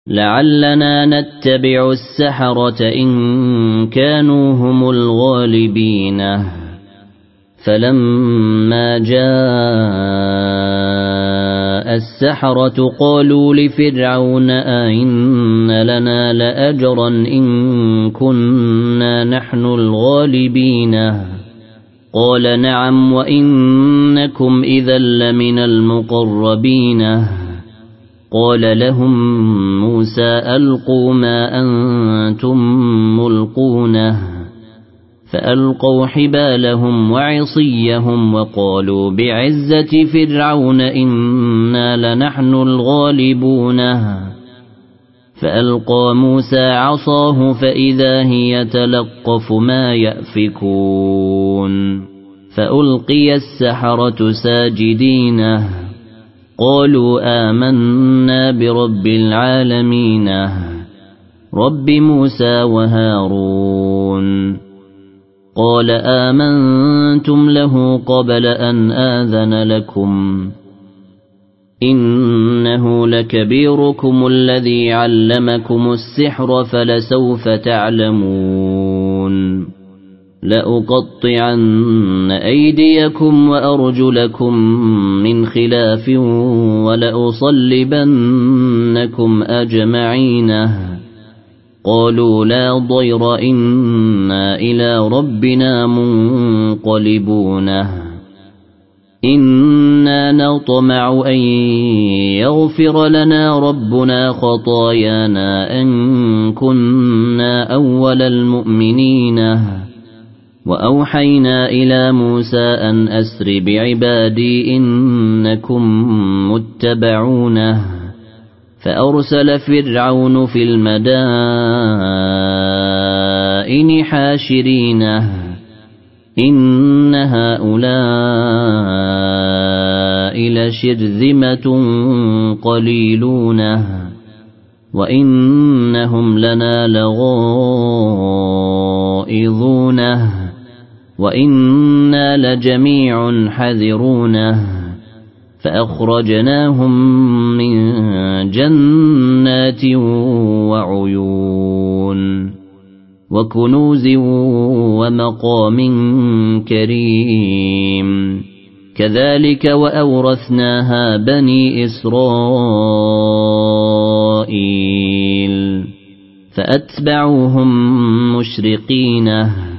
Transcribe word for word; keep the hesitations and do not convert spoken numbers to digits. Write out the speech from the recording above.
لعلنا نتبع السحرة إن كانوا هم الغالبين فلما جاء السحرة قالوا لفرعون أئن لنا لأجرا إن كنا نحن الغالبين قال نعم وإنكم إذا لمن المقربين قال لهم موسى ألقوا ما أنتم ملقونه فألقوا حبالهم وعصيهم وقالوا بعزة فرعون إنا لنحن الغالبون فألقى موسى عصاه فإذا هي تلقف ما يأفكون فألقي السحرة ساجدين قالوا آمنا برب العالمين رب موسى وهارون قال آمنتم له قبل أن آذن لكم إنه لكبيركم الذي علمكم السحر فلسوف تعلمون لأقطعن أيديكم وأرجلكم من خلاف ولأصلبنكم أجمعين قالوا لا ضير إنا إلى ربنا منقلبون إنا نطمع أن يغفر لنا ربنا خطايانا أن كنا أول المؤمنين وأوحينا إلى موسى أن أسر بعبادي إنكم متبعونه فأرسل فرعون في المدائن حاشرين إن هؤلاء لشرذمة قليلون وإنهم لنا لغائظون وإنا لجميع حذرون فأخرجناهم من جنات وعيون وكنوز ومقام كريم كذلك وأورثناها بني إسرائيل فأتبعوهم مشرقين